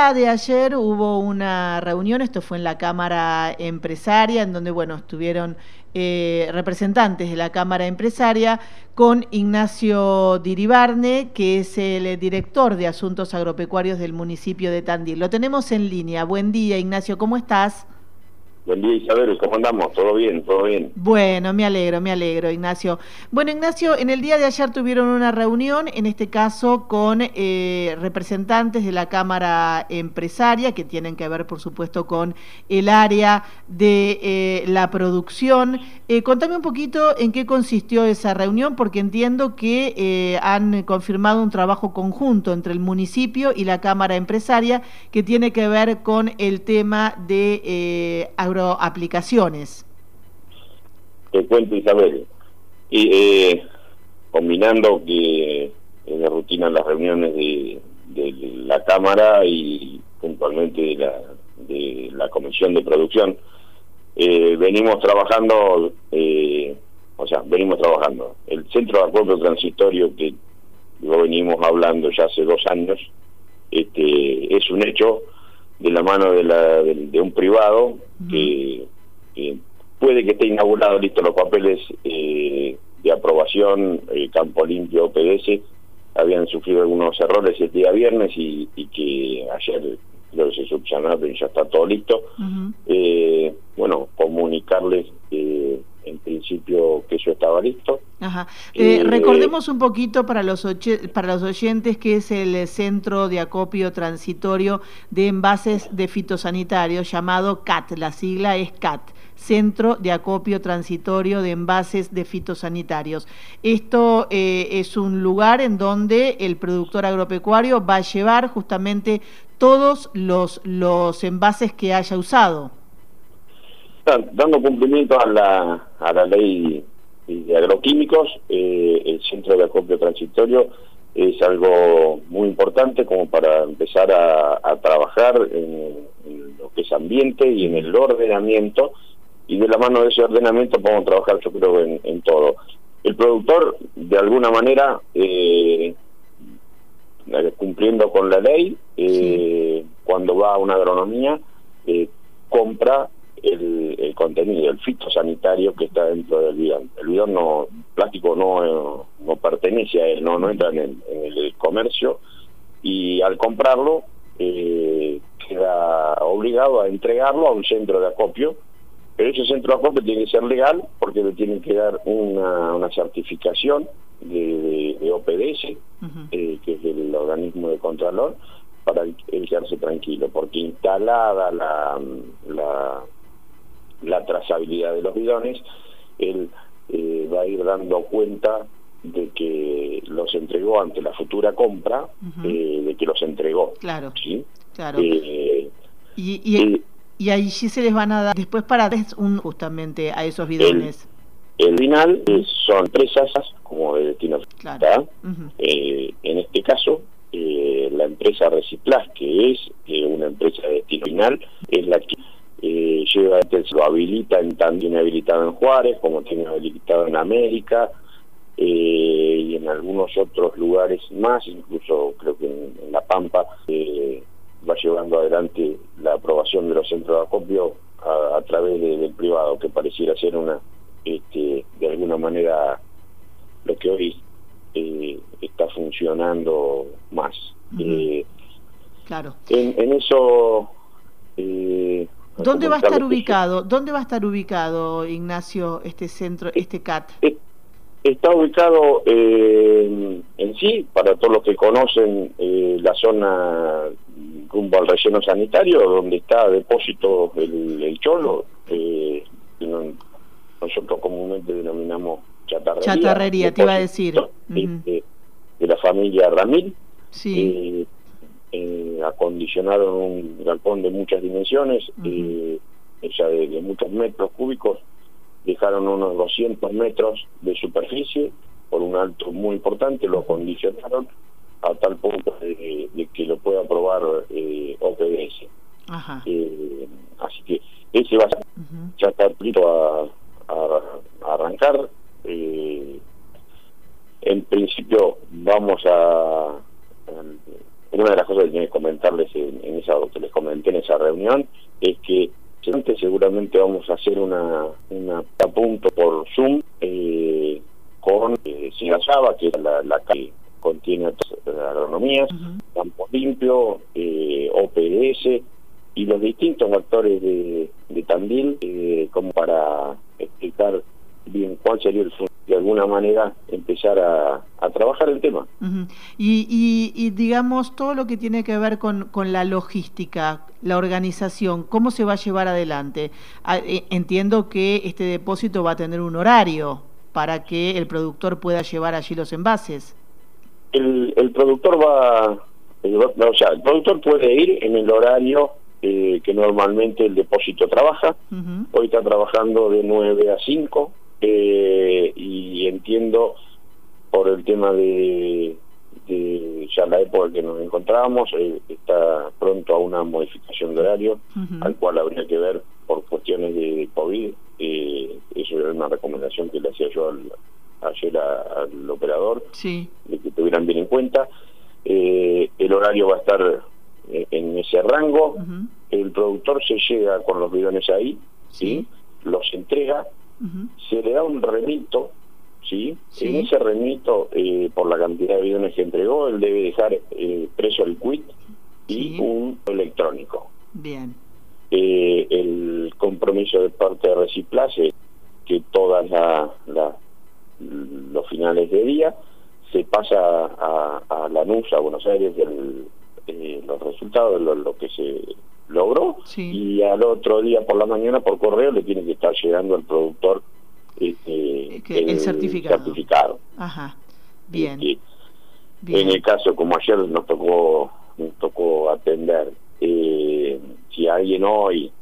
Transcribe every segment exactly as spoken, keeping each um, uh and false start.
día de ayer hubo una reunión, esto fue en la Cámara Empresaria, en donde, bueno, estuvieron eh, representantes de la Cámara Empresaria con Ignacio Diribarne, que es el director de Asuntos Agropecuarios del municipio de Tandil. Lo tenemos en línea. Buen día, Ignacio, ¿cómo estás? Buen día, Isabel, ¿cómo andamos? ¿Todo bien? ¿Todo bien? Bueno, me alegro, me alegro, Ignacio. Bueno, Ignacio, en el día de ayer tuvieron una reunión, en este caso con eh, representantes de la Cámara Empresaria, que tienen que ver, por supuesto, con el área de eh, la producción. Eh, contame un poquito en qué consistió esa reunión, porque entiendo que eh, han confirmado un trabajo conjunto entre el municipio y la Cámara Empresaria, que tiene que ver con el tema de eh, agroaplicaciones. Te cuento, Isabel, y eh, combinando que en la rutina las reuniones de, de la Cámara y puntualmente de la, de la Comisión de Producción, eh, venimos trabajando, eh, o sea, venimos trabajando. El Centro de Acopio Transitorio, que lo venimos hablando ya hace dos años, este, es un hecho de la mano de, la, de, de un privado uh-huh. que, que puede que esté inaugurado, listo, los papeles eh, de aprobación, eh, Campo Limpio, O P D S, habían sufrido algunos errores el día viernes y, y que ayer creo que se subsanaron y ya está todo listo. Uh-huh. eh, bueno, comunicarles eh, en principio que eso estaba listo. Ajá. Eh, eh, recordemos un poquito para los, para los oyentes que es el Centro de Acopio Transitorio de Envases de Fitosanitarios, llamado C A T, la sigla es C A T, Centro de Acopio Transitorio de Envases de Fitosanitarios. Esto eh, es un lugar en donde el productor agropecuario va a llevar justamente todos los, los envases que haya usado. Dando cumplimiento a la, a la ley de agroquímicos, eh, el Centro de Acopio Transitorio es algo muy importante como para empezar a, a trabajar en, en lo que es ambiente y en el ordenamiento, y de la mano de ese ordenamiento podemos trabajar, yo creo, en, en todo. El productor, de alguna manera, eh, cumpliendo con la ley, eh, sí. cuando va a una agronomía, eh, compra El, el contenido, el fitosanitario que está dentro del bidón. El bidón no, plástico no, no pertenece a él, no, no entra en el, en el comercio, y al comprarlo eh, queda obligado a entregarlo a un centro de acopio, pero ese centro de acopio tiene que ser legal porque le tienen que dar una, una certificación de, de, de O P D S, uh-huh. eh, que es el organismo de contralor, para él quedarse tranquilo, porque instalada la, la la trazabilidad de los bidones, él eh, va a ir dando cuenta de que los entregó ante la futura compra, uh-huh. eh, de que los entregó. Claro, ¿sí? claro. Eh, y, y, eh, y ahí sí se les van a dar después para un justamente a esos bidones. El, el final eh, son empresas como de destino final. Claro. Uh-huh. eh, en este caso, eh, la empresa Reciplas, que es eh, una empresa de destino final, es la que Eh, lleva, lo habilita en, también habilitado en Juárez, como tiene habilitado en América, eh, y en algunos otros lugares más, incluso creo que en, en La Pampa, eh, va llevando adelante la aprobación de los centros de acopio a, a través de, del privado, que pareciera ser una, este, de alguna manera, lo que hoy eh, está funcionando más. Uh-huh. eh, claro. En, en eso... Eh, ¿Dónde va a estar ubicado? ¿Dónde va a estar ubicado, Ignacio, este centro, este C A T? Está ubicado eh, en sí, para todos los que conocen eh, la zona rumbo al relleno sanitario, donde está depósito el, el Cholo, eh, nosotros comúnmente denominamos chatarrería. Chatarrería, te iba a decir. De, uh-huh. de, de la familia Ramil. Sí. Eh, Eh, acondicionaron un galpón de muchas dimensiones, uh-huh. eh, ya de, de muchos metros cúbicos, dejaron unos doscientos metros de superficie por un alto muy importante, lo acondicionaron a tal punto de, de que lo pueda aprobar eh, O P D S. Ajá. Eh, así que ese va a ser, uh-huh. ya está listo a, a, a arrancar. Eh, en principio vamos a, a una de las cosas que tenía que comentarles en, en esa, que les comenté en esa reunión, es que seguramente vamos a hacer una, una a punto por Zoom eh, con eh, Sinasaba, que es la, la que contiene todas las agronomías, uh-huh. Campo Limpio, eh, O P D S y los distintos actores de, de Tandil, eh, como para explicar bien cuál sería el futuro, de alguna manera empezar a, a trabajar el tema. Uh-huh. y, y, y digamos, todo lo que tiene que ver con, con la logística, la organización, ¿cómo se va a llevar adelante? Entiendo que este depósito va a tener un horario para que el productor pueda llevar allí los envases. El, el productor va, el, o sea, el productor puede ir en el horario eh, que normalmente el depósito trabaja. Uh-huh. Hoy está trabajando de nueve a cinco. Eh, y entiendo por el tema de, de ya la época en que nos encontrábamos, eh, está pronto a una modificación de horario, uh-huh. al cual habría que ver por cuestiones de COVID. Eh, eso era una recomendación que le hacía yo al, ayer a, al operador, sí. de que tuvieran bien en cuenta. Eh, el horario va a estar eh, en ese rango. Uh-huh. El productor se llega con los bidones ahí, sí. ¿sí? Los entrega. Uh-huh. Se le da un remito, ¿sí? Sí. En ese remito, eh, por la cantidad de bidones que entregó, él debe dejar eh, preso el quit y sí. un electrónico. Bien. Eh, el compromiso de parte de Reciclaje es que todas la, la, los finales de día se pasa a, a Lanús, a Buenos Aires, el, eh, los resultados, lo, lo que se logró, sí. y al otro día por la mañana por correo le tiene que estar llegando al productor este, el, el certificado. certificado. Ajá, bien. Este, bien. En el caso, como ayer nos tocó nos tocó atender, eh, si alguien hoy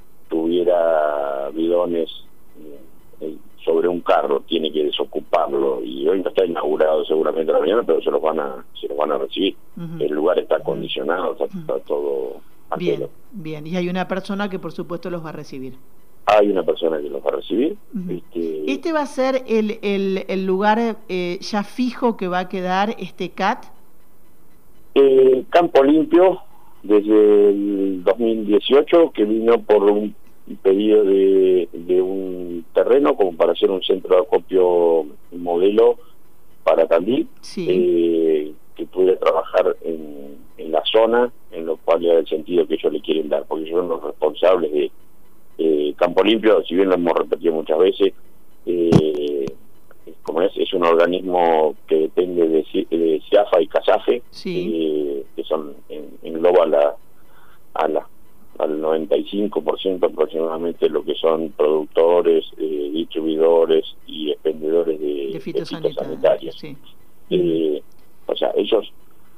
tuviera bidones eh, sobre un carro, tiene que desocuparlo, y hoy no está inaugurado seguramente a la mañana, pero se los van a se los van a recibir. Uh-huh. El lugar está acondicionado, está, uh-huh. está todo. Bien, bien, y hay una persona que por supuesto los va a recibir. Hay una persona que los va a recibir. Uh-huh. Este... ¿Este va a ser el, el, el lugar eh, ya fijo que va a quedar este C A T? Eh, Campo Limpio, desde el dos mil dieciocho, que vino por un pedido de, de un terreno como para hacer un centro de acopio modelo para Tandil, sí. eh, que pudiera trabajar en, en la zona, en lo cual ya el sentido que ellos le quieren dar, porque ellos son los responsables de eh, Campo Limpio, si bien lo hemos repetido muchas veces, eh, como es, es un organismo que depende de, de CIAFA y CASAFE, sí. eh, que son en, engloba la, a la, al noventa y cinco por ciento aproximadamente lo que son productores, eh, distribuidores y expendedores de, de fitosanitarios. Sí. Eh, o sea, ellos,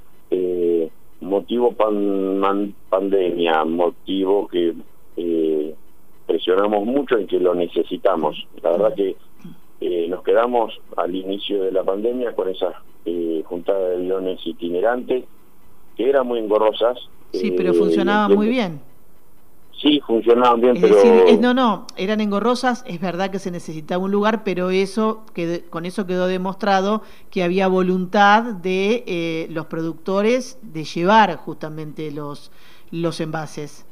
eh, motivo pan, man, pandemia, motivo que eh, presionamos mucho en que lo necesitamos. La verdad que eh, nos quedamos al inicio de la pandemia con esas eh, juntadas de bidones itinerantes que eran muy engorrosas. Sí, pero eh, funcionaban muy bien. Sí, funcionaban bien, es pero... decir, es, no, no, eran engorrosas, es verdad que se necesitaba un lugar, pero eso quedó, con eso quedó demostrado que había voluntad de eh, los productores de llevar justamente los, los envases.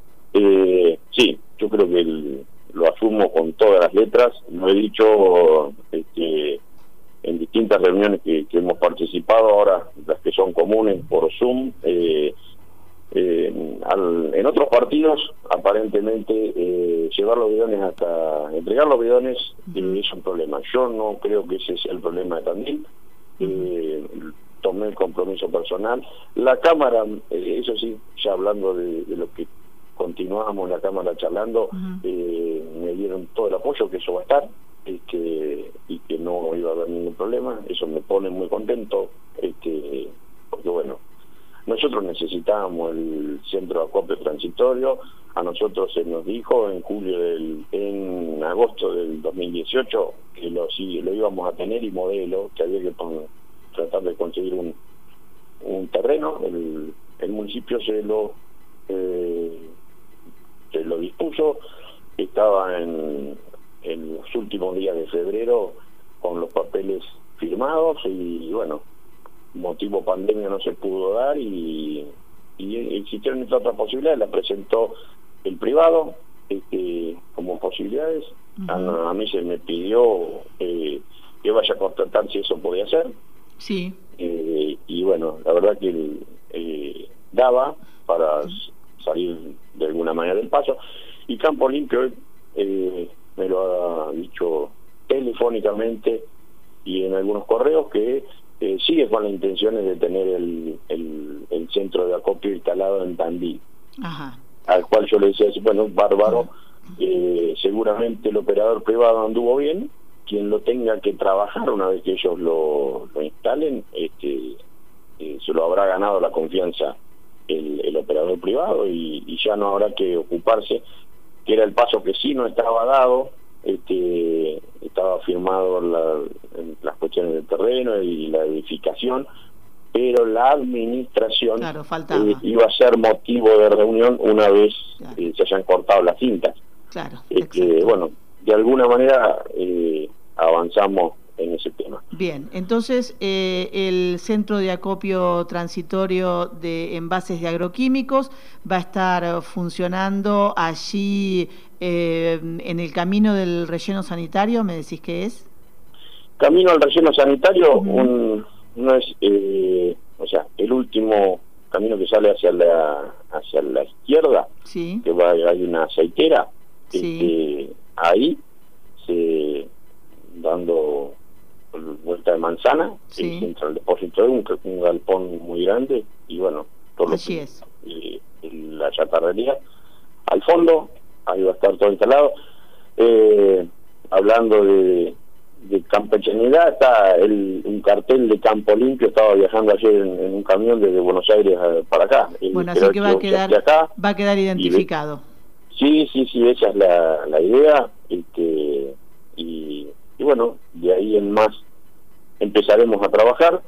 Eh, sí, yo creo que el, lo asumo con todas las letras, lo he dicho este, en distintas reuniones que, que hemos participado, ahora las que son comunes por Zoom, eh, Eh, al, en otros partidos aparentemente eh, llevar los bidones hasta entregar los bidones eh, es un problema. Yo no creo que ese sea el problema de Tandil. eh, tomé el compromiso personal. La Cámara, eh, eso sí, ya hablando de, de lo que continuamos en la Cámara charlando, uh-huh. eh, me dieron todo el apoyo que eso va a estar y que, y que no iba a haber ningún problema. Eso me pone muy contento, este, porque bueno, nosotros necesitábamos el centro de acopio transitorio. A nosotros se nos dijo en julio del, en agosto del dos mil dieciocho que lo, sí, lo íbamos a tener y modelo, que había que poner, tratar de conseguir un, un terreno. El, el municipio se lo eh, se lo dispuso, estaba en, en los últimos días de febrero con los papeles firmados y bueno, motivo pandemia no se pudo dar y, y existieron estas otras posibilidades, la presentó el privado este, como posibilidades. Uh-huh. a, a mí se me pidió eh, que vaya a constatar si eso podía ser. Sí. Eh, y bueno, la verdad que eh, daba para salir de alguna manera del paso. Y Campo Limpio eh, me lo ha dicho telefónicamente y en algunos correos que eh, sigue con las intenciones de tener el, el, el centro de acopio instalado en Tandil. Ajá. Al cual yo le decía, bueno, bárbaro, eh, seguramente el operador privado anduvo bien, quien lo tenga que trabajar una vez que ellos lo, lo instalen, este, eh, se lo habrá ganado la confianza el, el operador privado y, y ya no habrá que ocuparse, que era el paso que sí no estaba dado, este, estaba firmado la, en las cuestiones del terreno y la edificación, pero la administración claro, eh, iba a ser motivo de reunión una vez claro. eh, se hayan cortado las cintas. Claro, este, bueno, de alguna manera eh, avanzamos en ese tema. Bien, entonces eh, el centro de acopio transitorio de envases de agroquímicos va a estar funcionando allí eh, en el camino del relleno sanitario, ¿me decís que es? Camino al relleno sanitario, uh-huh. un, no es, eh, o sea, el último camino que sale hacia la hacia la izquierda, sí. que va, hay una aceitera, sí. este, ahí se dando vuelta de manzana, sí. el central depósito de un, un galpón muy grande y bueno, todo Así lo que, es. Eh, la chatarrería al fondo, ahí va a estar todo instalado. Eh, hablando de, de campechanidad, está el, un cartel de Campo Limpio, estaba viajando ayer en, en un camión desde Buenos Aires a, para acá. Bueno, así que va a quedar acá, va a quedar identificado. Sí, sí, sí, esa es la, la idea, este, y, y bueno, de ahí en más empezaremos a trabajar.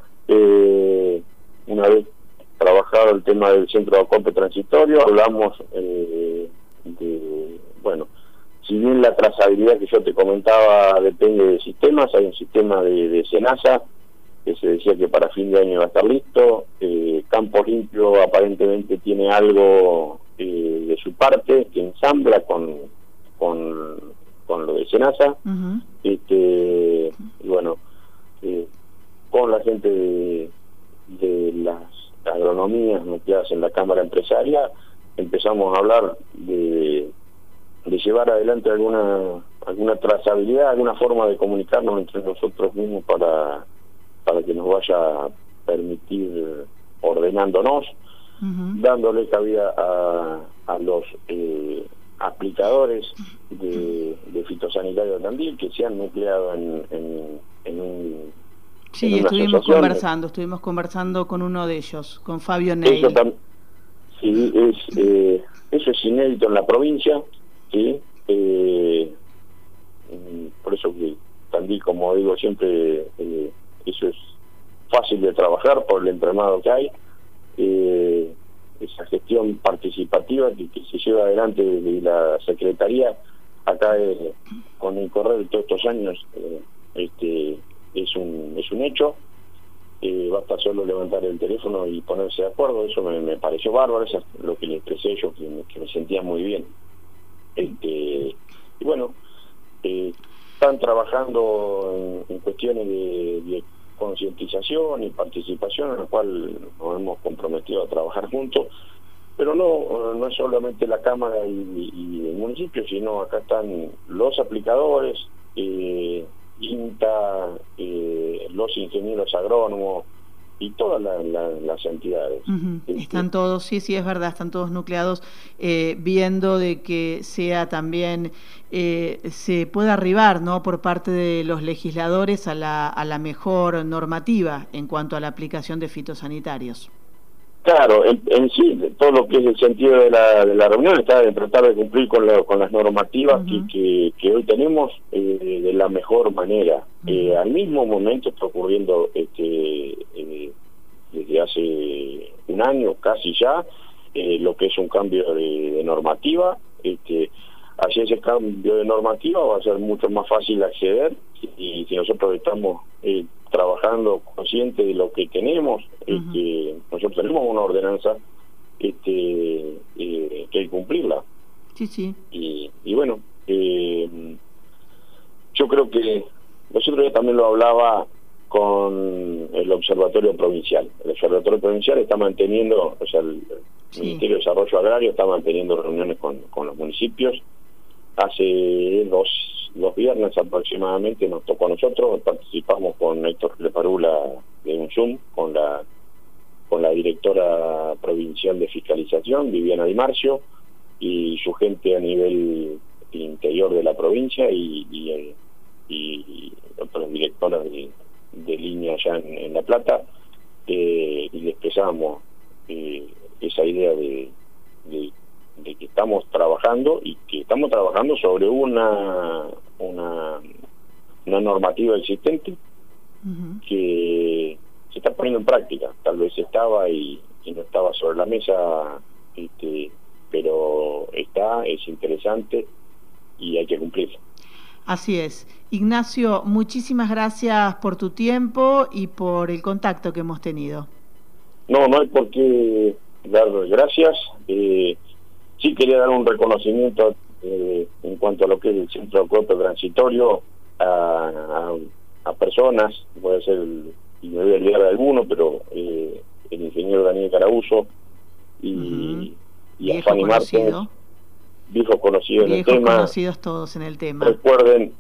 Eh, una vez trabajado el tema del centro de acopio transitorio, hablamos eh, de, bueno, si bien la trazabilidad que yo te comentaba depende de sistemas, hay un sistema de, de SENASA que se decía que para fin de año va a estar listo. eh, Campo Limpio aparentemente tiene algo eh, de su parte que ensambla con con, con lo de SENASA. Uh-huh. este y bueno, eh, con la gente de, de las agronomías nucleadas en la Cámara Empresaria empezamos a hablar de, de llevar adelante alguna alguna trazabilidad, alguna forma de comunicarnos entre nosotros mismos para para que nos vaya a permitir ordenándonos, uh-huh. dándole cabida a, a los eh, aplicadores de, de fitosanitario de Tandil que se han nucleado en, en, en un sí, en estuvimos conversando, estuvimos conversando con uno de ellos, con Fabio Neil. Eso, tam, sí, es, eh, eso es inédito en la provincia, ¿sí? Eh, por eso que Tandil, como digo siempre, eh, eso es fácil de trabajar por el entramado que hay, eh, esa gestión participativa que, que se lleva adelante desde la Secretaría, acá eh, con el correr de todos estos años, eh, este es un es un hecho. Eh, basta solo levantar el teléfono y ponerse de acuerdo. Eso me, me pareció bárbaro, eso es lo que le expresé yo, que me, que me sentía muy bien. Este, y bueno, eh, están trabajando en, en cuestiones de, de concientización y participación, en la cual nos hemos comprometido a trabajar juntos, pero no no es solamente la Cámara y, y el municipio, sino acá están los aplicadores, eh, INTA, eh, los ingenieros agrónomos y todas la, la, las entidades. Uh-huh. Están todos, sí, sí, es verdad, están todos nucleados, eh, viendo de que sea también, eh, se pueda arribar, ¿no?, por parte de los legisladores a la, a la mejor normativa en cuanto a la aplicación de fitosanitarios. Claro, en, en sí, todo lo que es el sentido de la, de la reunión está de tratar de cumplir con, la, con las normativas uh-huh. que, que, que hoy tenemos eh, de la mejor manera. Uh-huh. Eh, al mismo momento está ocurriendo este, eh, desde hace un año casi ya eh, lo que es un cambio de, de normativa. Este, hacia ese cambio de normativa va a ser mucho más fácil acceder y si nosotros estamos eh, trabajando conscientes de lo que tenemos. Uh-huh. Este, nosotros tenemos una ordenanza este, eh, que hay que cumplirla. Sí, sí. Y, y bueno, eh, yo creo que nosotros ya también lo hablaba con el Observatorio Provincial. El Observatorio Provincial está manteniendo, o sea, el sí. Ministerio de Desarrollo Agrario está manteniendo reuniones con, con los municipios. Hace dos, dos viernes aproximadamente nos tocó a nosotros, participamos con Héctor Leparula de un Zoom, con la, con la directora provincial de fiscalización, Viviana Di Marcio, y su gente a nivel interior de la provincia y, y, y otros directores de, de línea allá en, en La Plata, eh, y le expresamos eh, esa idea de, de, de que estamos trabajando y que estamos trabajando sobre una una, una normativa existente uh-huh. que se está poniendo en práctica. Tal vez estaba y, y no estaba sobre la mesa, este, pero está, es interesante y hay que cumplirlo. Así es. Ignacio, muchísimas gracias por tu tiempo y por el contacto que hemos tenido. No, no hay por qué dar gracias. Eh, sí quería dar un reconocimiento eh, en cuanto a lo que es el Centro de Acueducto Transitorio a, a, a personas, voy a hacer el, y me voy a olvidar de alguno, pero eh, el ingeniero Daniel Garaguso y, uh-huh. y a Fanny Martens, viejos conocidos en el tema. Viejos conocidos todos en el tema. Recuerden,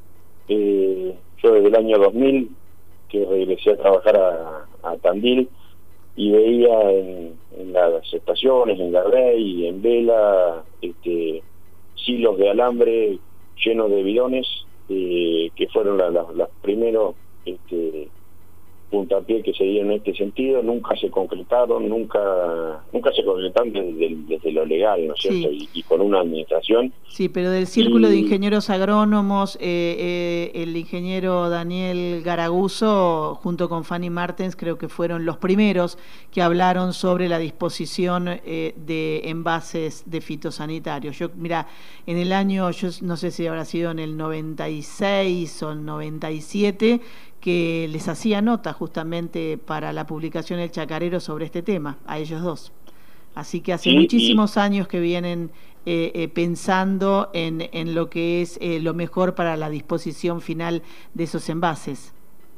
eh, yo desde el año dos mil que regresé a trabajar a, a Tandil y veía en, en las estaciones, en Garrey y en Vela, este, silos de alambre llenos de bidones, eh, que fueron las la, la primeros este, puntapié que se dieron en este sentido. Nunca se concretaron, nunca nunca se concretaron desde, desde lo legal, ¿no es cierto? Sí. Y, y con una administración. Sí, pero del Círculo y... de Ingenieros Agrónomos, eh, eh, el ingeniero Daniel Garaguso, junto con Fanny Martens, creo que fueron los primeros que hablaron sobre la disposición eh, de envases de fitosanitarios. Yo, mira, en el año, yo no sé si habrá sido en el noventa y seis o el noventa y siete, que les hacía nota justamente para la publicación El Chacarero sobre este tema, a ellos dos. Así que hace sí, muchísimos y... años que vienen eh, eh, pensando en, en lo que es eh, lo mejor para la disposición final de esos envases.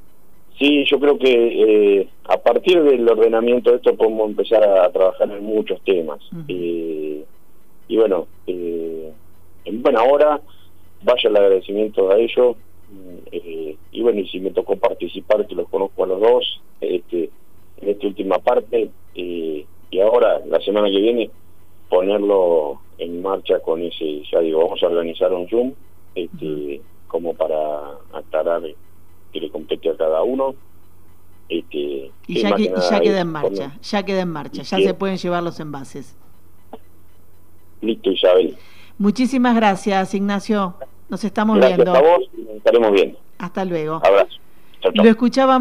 Sí, yo creo que eh, a partir del ordenamiento de esto podemos empezar a, a trabajar en muchos temas. Uh-huh. eh, y bueno, eh, en buena hora, vaya el agradecimiento a ellos. Eh, y bueno, y si me tocó participar, que los conozco a los dos, este, en esta última parte, eh, y ahora, la semana que viene, ponerlo en marcha con ese, ya digo, vamos a organizar un Zoom, este, uh-huh. como para aclarar que le compete a cada uno. Este, y ya, que, que ya queda en marcha, poner, ya queda en marcha, ya se pueden llevar los envases. Listo, Isabel. Muchísimas gracias, Ignacio. Nos estamos Gracias viendo. Gracias a vos, nos estaremos viendo. Hasta luego. Abrazo. Chau, chau. Lo escuchaba